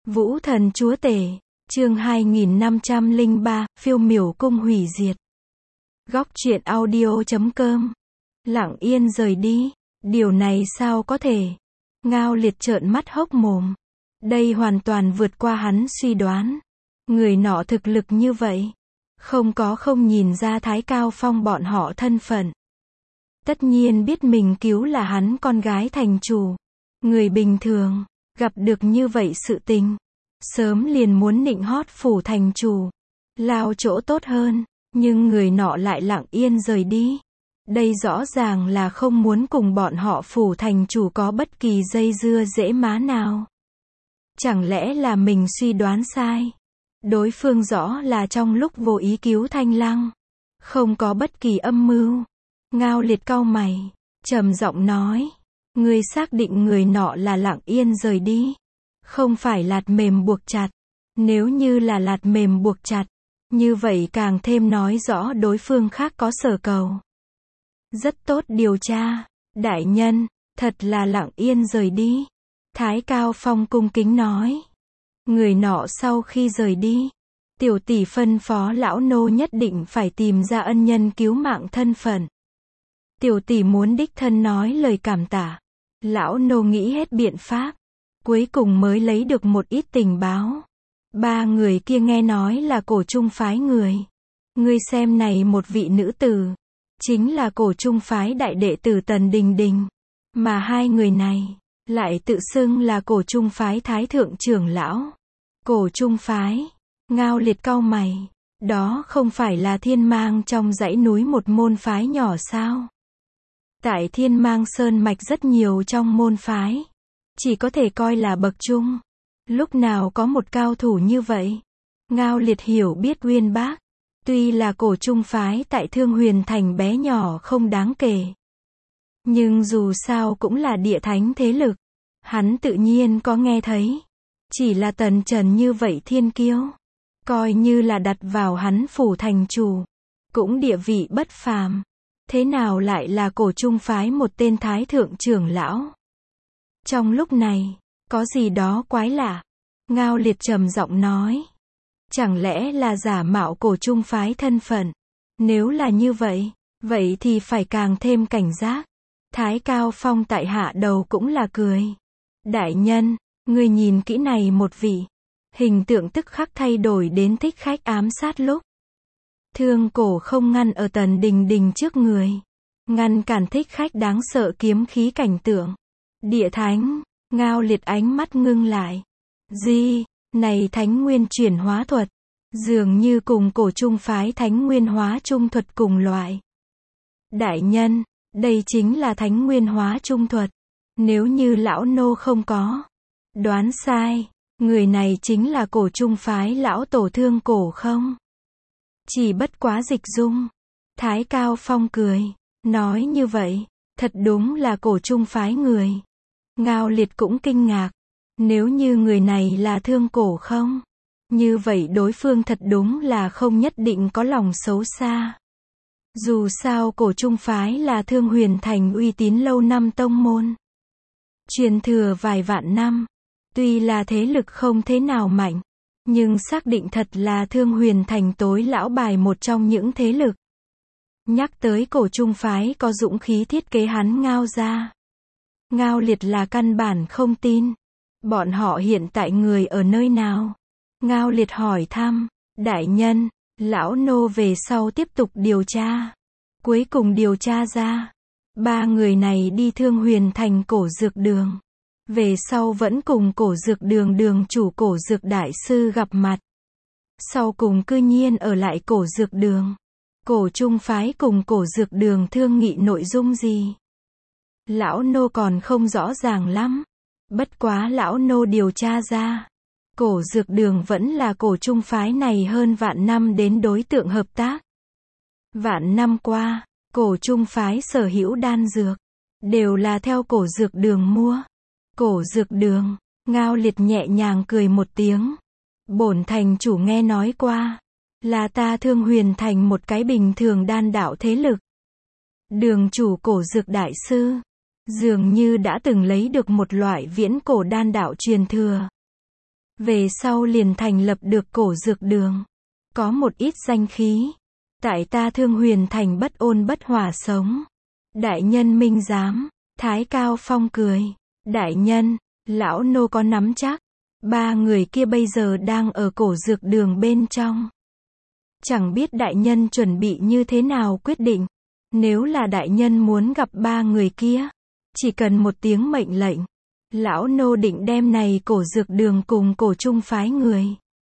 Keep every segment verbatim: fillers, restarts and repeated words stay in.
Vũ thần chúa tể, chương hai nghìn năm trăm lẻ ba, phiêu miểu cung hủy diệt. Góc truyện audio chấm com. Lặng yên rời đi, điều này sao có thể? Ngao Liệt trợn mắt hốc mồm. Đây hoàn toàn vượt qua hắn suy đoán. Người nọ thực lực như vậy, không có không nhìn ra Thái Cao Phong bọn họ thân phận. Tất nhiên biết mình cứu là hắn con gái thành chủ. Người bình thường, gặp được như vậy sự tình, sớm liền muốn nịnh hót phủ thành chủ, lao chỗ tốt hơn, nhưng người nọ lại lặng yên rời đi. Đây rõ ràng là không muốn cùng bọn họ phủ thành chủ có bất kỳ dây dưa dễ má nào. Chẳng lẽ là mình suy đoán sai? Đối phương rõ là trong lúc vô ý cứu Thanh Lăng, không có bất kỳ âm mưu. Ngao Liệt cau mày, trầm giọng nói, ngươi xác định người nọ là lặng yên rời đi, không phải lạt mềm buộc chặt. Nếu như là lạt mềm buộc chặt, như vậy càng thêm nói rõ đối phương khác có sở cầu. Rất tốt điều tra, đại nhân, thật là lặng yên rời đi. Thái Cao Phong cung kính nói. Người nọ sau khi rời đi, tiểu tỷ phân phó lão nô nhất định phải tìm ra ân nhân cứu mạng thân phận. Tiểu tỷ muốn đích thân nói lời cảm tạ. Lão nô nghĩ hết biện pháp, cuối cùng mới lấy được một ít tình báo. Ba người kia nghe nói là cổ trung phái người. Ngươi xem này một vị nữ tử, chính là cổ trung phái đại đệ tử Tần Đình Đình. Mà hai người này, lại tự xưng là cổ trung phái thái thượng trưởng lão. Cổ trung phái, Ngao Liệt cau mày, đó không phải là Thiên Mang trong dãy núi một môn phái nhỏ sao? Tại Thiên Mang Sơn mạch rất nhiều trong môn phái, chỉ có thể coi là bậc trung. Lúc nào có một cao thủ như vậy? Ngao Liệt hiểu biết uyên bác. Tuy là cổ trung phái tại Thương Huyền Thành bé nhỏ không đáng kể, nhưng dù sao cũng là địa thánh thế lực. Hắn tự nhiên có nghe thấy. Chỉ là tần trần như vậy thiên kiêu, coi như là đặt vào hắn phủ thành chủ, cũng địa vị bất phàm. Thế nào lại là cổ trung phái một tên thái thượng trưởng lão? Trong lúc này, có gì đó quái lạ. Ngao Liệt trầm giọng nói. Chẳng lẽ là giả mạo cổ trung phái thân phận? Nếu là như vậy, vậy thì phải càng thêm cảnh giác. Thái Cao Phong tại hạ đầu cũng là cười. Đại nhân, ngươi nhìn kỹ này một vị. Hình tượng tức khắc thay đổi đến thích khách ám sát lúc. Thương cổ không ngăn ở Tần Đình Đình trước người, ngăn cản thích khách đáng sợ kiếm khí cảnh tượng. Địa thánh, Ngao Liệt ánh mắt ngưng lại. Gì, này thánh nguyên chuyển hóa thuật, dường như cùng cổ trung phái thánh nguyên hóa trung thuật cùng loại. Đại nhân, đây chính là thánh nguyên hóa trung thuật. Nếu như lão nô không có đoán sai, người này chính là cổ trung phái lão tổ Thương cổ không? Chỉ bất quá dịch dung. Thái Cao Phong cười, nói như vậy, thật đúng là cổ trung phái người. Ngao Liệt cũng kinh ngạc. Nếu như người này là Thương cổ không? Như vậy đối phương thật đúng là không nhất định có lòng xấu xa. Dù sao cổ trung phái là Thương Huyền Thành uy tín lâu năm tông môn, truyền thừa vài vạn năm. Tuy là thế lực không thế nào mạnh, nhưng xác định thật là Thương Huyền Thành tối lão bài một trong những thế lực. Nhắc tới cổ trung phái có dũng khí thiết kế hắn Ngao ra, Ngao Liệt là căn bản không tin. Bọn họ hiện tại người ở nơi nào? Ngao Liệt hỏi thăm. Đại nhân, lão nô về sau tiếp tục điều tra. Cuối cùng điều tra ra, ba người này đi Thương Huyền Thành cổ dược đường. Về sau vẫn cùng cổ dược đường đường chủ cổ dược đại sư gặp mặt. Sau cùng cư nhiên ở lại cổ dược đường. Cổ trung phái cùng cổ dược đường thương nghị nội dung gì? Lão nô còn không rõ ràng lắm. Bất quá lão nô điều tra ra, cổ dược đường vẫn là cổ trung phái này hơn vạn năm đến đối tượng hợp tác. Vạn năm qua, cổ trung phái sở hữu đan dược, đều là theo cổ dược đường mua. Cổ dược đường, Ngao Liệt nhẹ nhàng cười một tiếng. Bổn thành chủ nghe nói qua, là ta Thương Huyền Thành một cái bình thường đan đạo thế lực. Đường chủ cổ dược đại sư, dường như đã từng lấy được một loại viễn cổ đan đạo truyền thừa. Về sau liền thành lập được cổ dược đường. Có một ít danh khí. Tại ta Thương Huyền Thành bất ôn bất hỏa sống. Đại nhân minh giám. Thái Cao Phong cười. Đại nhân, lão nô có nắm chắc. Ba người kia bây giờ đang ở cổ dược đường bên trong. Chẳng biết đại nhân chuẩn bị như thế nào quyết định. Nếu là đại nhân muốn gặp ba người kia, chỉ cần một tiếng mệnh lệnh. Lão nô định đem này cổ dược đường cùng cổ trung phái người.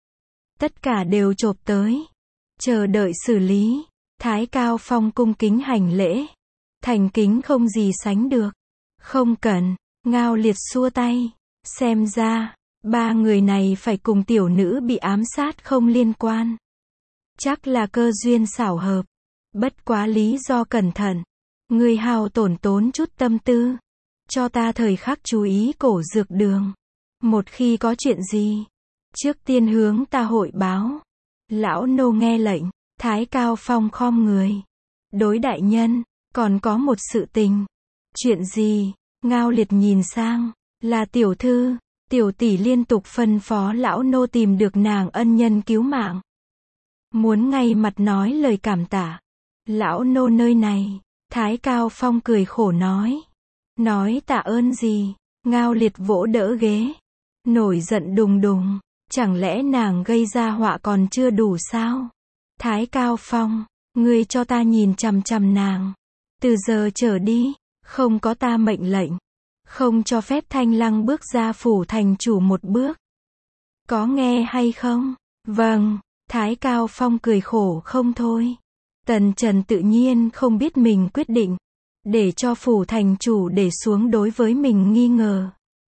Tất cả đều chộp tới. Chờ đợi xử lý. Thái Cao Phong cung kính hành lễ. Thành kính không gì sánh được. Không cần. Ngao Liệt xua tay. Xem ra, ba người này phải cùng tiểu nữ bị ám sát không liên quan. Chắc là cơ duyên xảo hợp. Bất quá lý do cẩn thận. Người hao tổn tốn chút tâm tư. Cho ta thời khắc chú ý cổ dược đường. Một khi có chuyện gì, trước tiên hướng ta hội báo. Lão nô nghe lệnh. Thái Cao Phong khom người. Đối đại nhân, còn có một sự tình. Chuyện gì? Ngao Liệt nhìn sang. Là tiểu thư. Tiểu tỷ liên tục phân phó lão nô tìm được nàng ân nhân cứu mạng. Muốn ngay mặt nói lời cảm tạ. Lão nô nơi này. Thái Cao Phong cười khổ nói. Nói tạ ơn gì? Ngao Liệt vỗ đỡ ghế. Nổi giận đùng đùng. Chẳng lẽ nàng gây ra họa còn chưa đủ sao? Thái Cao Phong, ngươi cho ta nhìn chằm chằm nàng. Từ giờ trở đi, không có ta mệnh lệnh. Không cho phép Thanh Lăng bước ra phủ thành chủ một bước. Có nghe hay không? Vâng. Thái Cao Phong cười khổ không thôi. Tần Trần tự nhiên không biết mình quyết định. Để cho phủ thành chủ để xuống đối với mình nghi ngờ.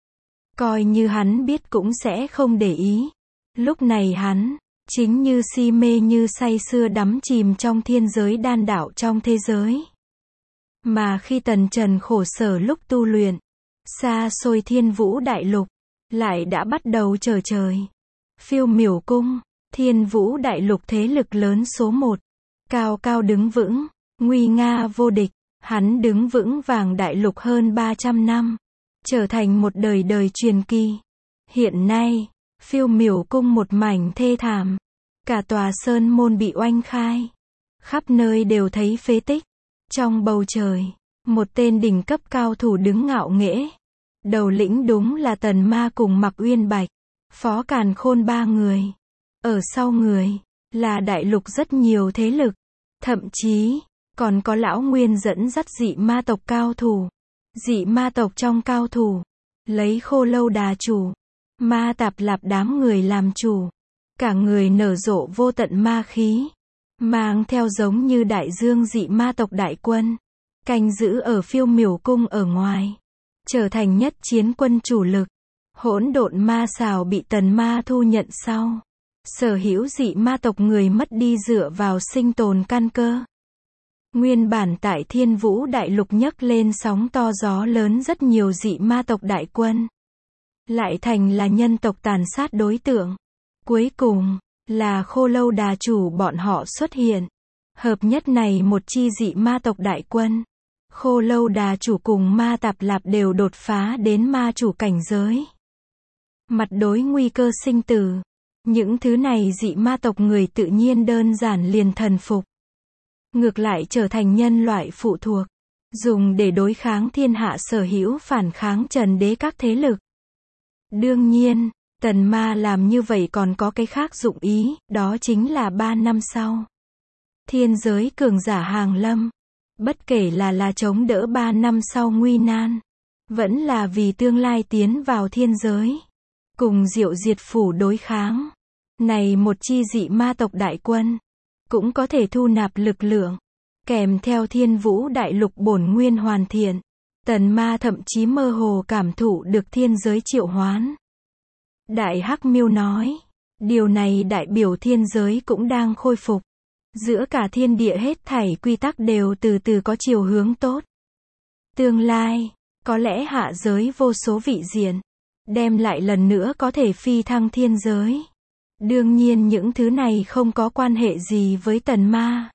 Coi như hắn biết cũng sẽ không để ý. Lúc này hắn, chính như si mê như say sưa đắm chìm trong thiên giới đan đạo trong thế giới. Mà khi Tần Trần khổ sở lúc tu luyện, xa xôi Thiên Vũ Đại Lục, lại đã bắt đầu trở trời. Phiêu Miểu Cung, Thiên Vũ Đại Lục thế lực lớn số một. Cao cao đứng vững, nguy nga vô địch. Hắn đứng vững vàng đại lục hơn ba trăm năm. Trở thành một đời đời truyền kỳ. Hiện nay, Phiêu Miểu Cung một mảnh thê thảm. Cả tòa sơn môn bị oanh khai. Khắp nơi đều thấy phế tích. Trong bầu trời, một tên đỉnh cấp cao thủ đứng ngạo nghễ. Đầu lĩnh đúng là Tần Ma cùng Mạc Uyên Bạch. Phó Càn Khôn ba người. Ở sau người, là đại lục rất nhiều thế lực. Thậm chí, còn có lão Nguyên dẫn dắt dị ma tộc cao thủ. Dị ma tộc trong cao thủ, lấy Khô Lâu Đà chủ, Ma Tạp Lạp đám người làm chủ. Cả người nở rộ vô tận ma khí. Mang theo giống như đại dương dị ma tộc đại quân. Canh giữ ở Phiêu Miểu Cung ở ngoài. Trở thành nhất chiến quân chủ lực. Hỗn độn ma xào bị Tần Ma thu nhận sau. Sở hữu dị ma tộc người mất đi dựa vào sinh tồn căn cơ. Nguyên bản tại Thiên Vũ Đại Lục nhấc lên sóng to gió lớn rất nhiều dị ma tộc đại quân. Lại thành là nhân tộc tàn sát đối tượng. Cuối cùng, là Khô Lâu Đà chủ bọn họ xuất hiện. Hợp nhất này một chi dị ma tộc đại quân. Khô Lâu Đà chủ cùng Ma Tạp Lạp đều đột phá đến ma chủ cảnh giới. Mặt đối nguy cơ sinh tử. Những thứ này dị ma tộc người tự nhiên đơn giản liền thần phục. Ngược lại trở thành nhân loại phụ thuộc. Dùng để đối kháng thiên hạ sở hữu phản kháng trần đế các thế lực. Đương nhiên, Tần Ma làm như vậy còn có cái khác dụng ý, đó chính là ba năm sau. Thiên giới cường giả hàng lâm. Bất kể là là chống đỡ ba năm sau nguy nan. Vẫn là vì tương lai tiến vào thiên giới. Cùng Diệu Diệt Phủ đối kháng. Này một chi dị ma tộc đại quân. Cũng có thể thu nạp lực lượng. Kèm theo Thiên Vũ Đại Lục bổn nguyên hoàn thiện. Tần Ma thậm chí mơ hồ cảm thụ được thiên giới triệu hoán. Đại Hắc Miêu nói. Điều này đại biểu thiên giới cũng đang khôi phục. Giữa cả thiên địa hết thảy quy tắc đều từ từ có chiều hướng tốt. Tương lai, có lẽ hạ giới vô số vị diện. Đem lại lần nữa có thể phi thăng thiên giới. Đương nhiên những thứ này không có quan hệ gì với Tần Ma.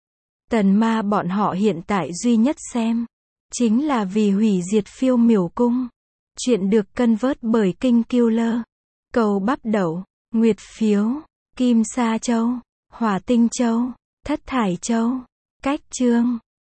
Tần Ma bọn họ hiện tại duy nhất xem. Chính là vì hủy diệt Phiêu Miểu Cung. Chuyện được cân vớt bởi King Killer. Cầu bắp đậu, nguyệt phiếu, kim sa châu, hỏa tinh châu, thất thải châu. Cách chương